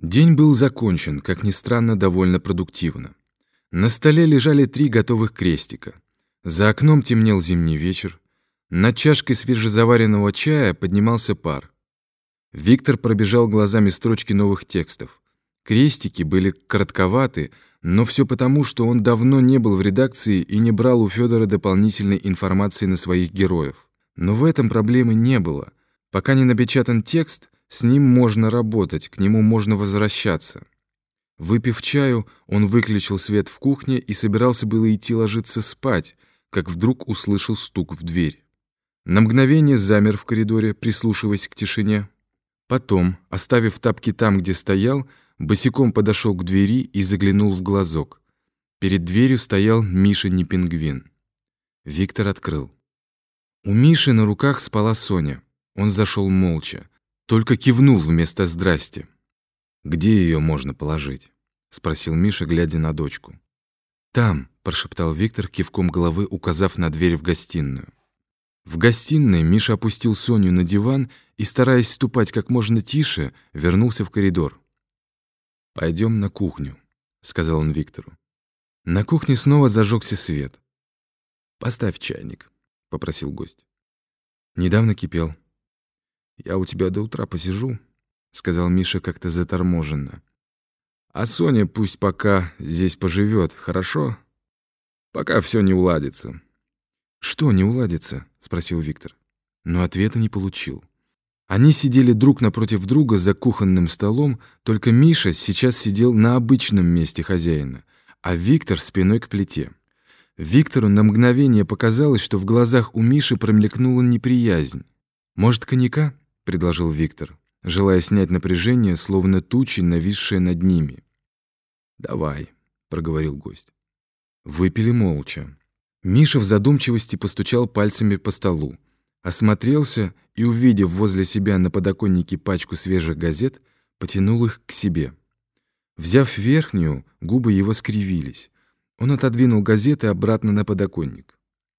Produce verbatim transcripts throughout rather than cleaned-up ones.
День был закончен, как ни странно, довольно продуктивно. На столе лежали три готовых крестика. За окном темнел зимний вечер. Над чашкой свежезаваренного чая поднимался пар. Виктор пробежал глазами строчки новых текстов. Крестики были коротковаты, но все потому, что он давно не был в редакции и не брал у Федора дополнительной информации на своих героев. Но в этом проблемы не было. Пока не напечатан текст, с ним можно работать, к нему можно возвращаться. Выпив чаю, он выключил свет в кухне и собирался было идти ложиться спать, как вдруг услышал стук в дверь. На мгновение замер в коридоре, прислушиваясь к тишине. Потом, оставив тапки там, где стоял, босиком подошел к двери и заглянул в глазок. Перед дверью стоял Миша не-пингвин. Виктор открыл. У Миши на руках спала Соня. Он зашел молча, только кивнул вместо «здрасте». «Где ее можно положить?» — спросил Миша, глядя на дочку. «Там», — прошептал Виктор, кивком головы указав на дверь в гостиную. В гостиной Миша опустил Соню на диван и, стараясь ступать как можно тише, вернулся в коридор. «Пойдем на кухню», — сказал он Виктору. На кухне снова зажегся свет. «Поставь чайник», — попросил гость. «Недавно кипел». «Я у тебя до утра посижу», — сказал Миша как-то заторможенно. «А Соня пусть пока здесь поживет, хорошо? Пока все не уладится». «Что не уладится?» — спросил Виктор. Но ответа не получил. Они сидели друг напротив друга за кухонным столом, только Миша сейчас сидел на обычном месте хозяина, а Виктор спиной к плите. Виктору на мгновение показалось, что в глазах у Миши промелькнула неприязнь. «Может, коньяка?» — предложил Виктор, желая снять напряжение, словно тучи, нависшие над ними. «Давай», — проговорил гость. Выпили молча. Миша в задумчивости постучал пальцами по столу, осмотрелся и, увидев возле себя на подоконнике пачку свежих газет, потянул их к себе. Взяв верхнюю, губы его скривились. Он отодвинул газеты обратно на подоконник.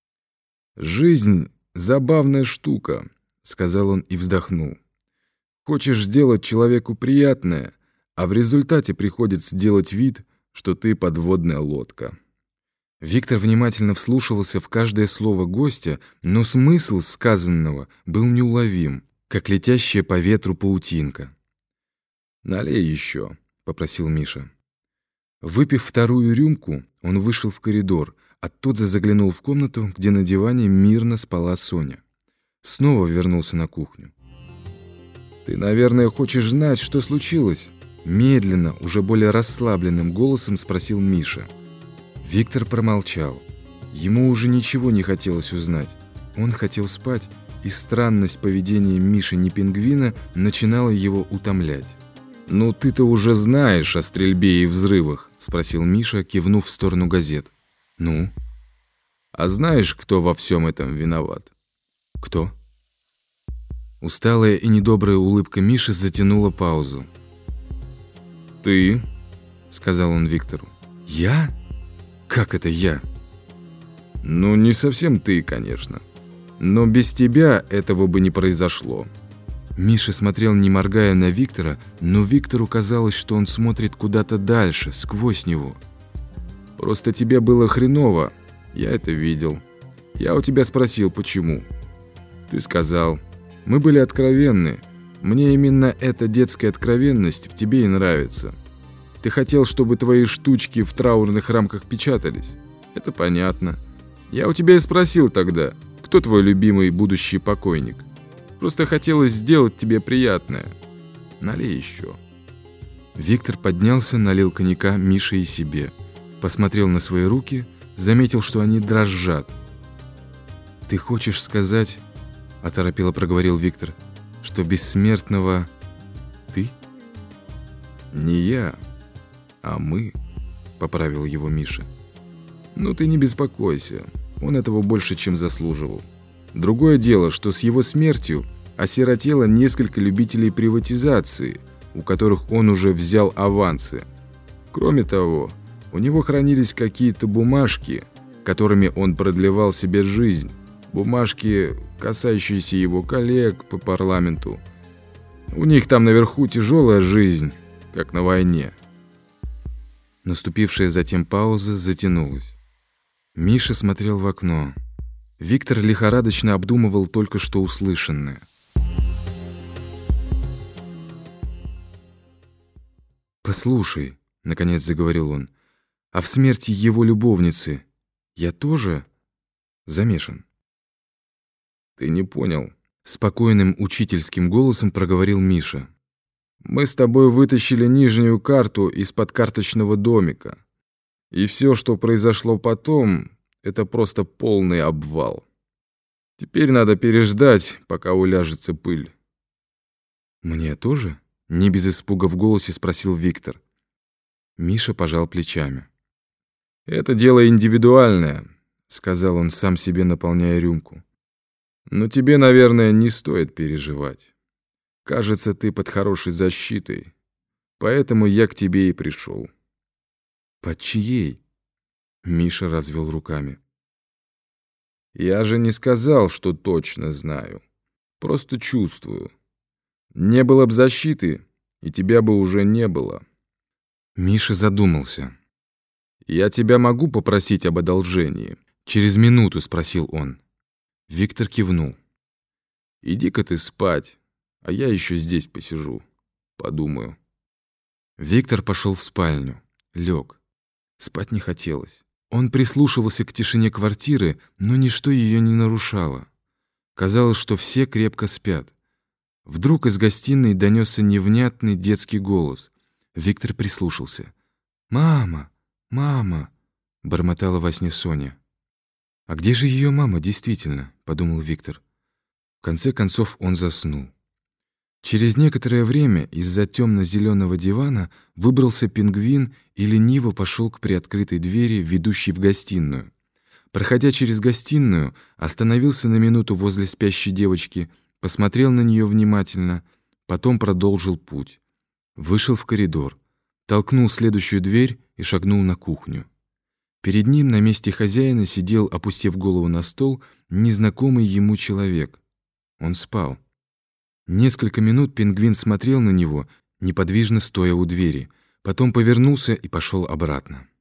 «Жизнь — забавная штука», — сказал он и вздохнул. «Хочешь сделать человеку приятное, а в результате приходится делать вид, что ты подводная лодка». Виктор внимательно вслушивался в каждое слово гостя, но смысл сказанного был неуловим, как летящая по ветру паутинка. «Налей еще», — попросил Миша. Выпив вторую рюмку, он вышел в коридор, оттуда заглянул в комнату, где на диване мирно спала Соня. Снова вернулся на кухню. «Ты, наверное, хочешь знать, что случилось?» Медленно, уже более расслабленным голосом спросил Миша. Виктор промолчал. Ему уже ничего не хотелось узнать. Он хотел спать, и странность поведения Миши не-пингвина начинала его утомлять. «Ну ты-то уже знаешь о стрельбе и взрывах?» — спросил Миша, кивнув в сторону газет. «Ну?» «А знаешь, кто во всем этом виноват?» «Кто?» Усталая и недобрая улыбка Миши затянула паузу. «Ты?» — сказал он Виктору. «Я? Как это я?» «Ну, не совсем ты, конечно. Но без тебя этого бы не произошло». Миша смотрел, не моргая, на Виктора, но Виктору казалось, что он смотрит куда-то дальше, сквозь него. «Просто тебе было хреново. Я это видел. Я у тебя спросил, почему. Ты сказал. Мы были откровенны. Мне именно эта детская откровенность в тебе и нравится. Ты хотел, чтобы твои штучки в траурных рамках печатались. Это понятно. Я у тебя и спросил тогда, кто твой любимый будущий покойник. Просто хотелось сделать тебе приятное. Налей еще». Виктор поднялся, налил коньяка Мише и себе. Посмотрел на свои руки, заметил, что они дрожат. «Ты хочешь сказать, — оторопело проговорил Виктор, — что бессмертного ты?» «Не я, а мы», — поправил его Миша. «Ну ты не беспокойся, он этого больше, чем заслуживал. Другое дело, что с его смертью осиротело несколько любителей приватизации, у которых он уже взял авансы. Кроме того, у него хранились какие-то бумажки, которыми он продлевал себе жизнь, бумажки, касающиеся его коллег по парламенту. У них там наверху тяжелая жизнь, как на войне». Наступившая затем пауза затянулась. Миша смотрел в окно. Виктор лихорадочно обдумывал только что услышанное. «Послушай», — наконец заговорил он, — «а в смерти его любовницы я тоже замешан?» «Ты не понял», — спокойным учительским голосом проговорил Миша. «Мы с тобой вытащили нижнюю карту из-под карточного домика. И все, что произошло потом, это просто полный обвал. Теперь надо переждать, пока уляжется пыль». «Мне тоже?» — не без испуга в голосе спросил Виктор. Миша пожал плечами. «Это дело индивидуальное», — сказал он, сам себе наполняя рюмку. «Но тебе, наверное, не стоит переживать. Кажется, ты под хорошей защитой, поэтому я к тебе и пришел». «Под чьей?» — Миша развел руками. «Я же не сказал, что точно знаю. Просто чувствую. Не было б защиты, и тебя бы уже не было». Миша задумался. «Я тебя могу попросить об одолжении?» «Через минуту», — спросил он. Виктор кивнул. «Иди-ка ты спать, а я еще здесь посижу, подумаю». Виктор пошел в спальню, лег. Спать не хотелось. Он прислушивался к тишине квартиры, но ничто ее не нарушало. Казалось, что все крепко спят. Вдруг из гостиной донесся невнятный детский голос. Виктор прислушался. «Мама! Мама!» — бормотала во сне Соня. «А где же ее мама действительно?» — подумал Виктор. В конце концов он заснул. Через некоторое время из-за темно-зеленого дивана выбрался пингвин и лениво пошел к приоткрытой двери, ведущей в гостиную. Проходя через гостиную, остановился на минуту возле спящей девочки, посмотрел на нее внимательно, потом продолжил путь. Вышел в коридор, толкнул следующую дверь и шагнул на кухню. Перед ним на месте хозяина сидел, опустив голову на стол, незнакомый ему человек. Он спал. Несколько минут пингвин смотрел на него, неподвижно стоя у двери, потом повернулся и пошел обратно.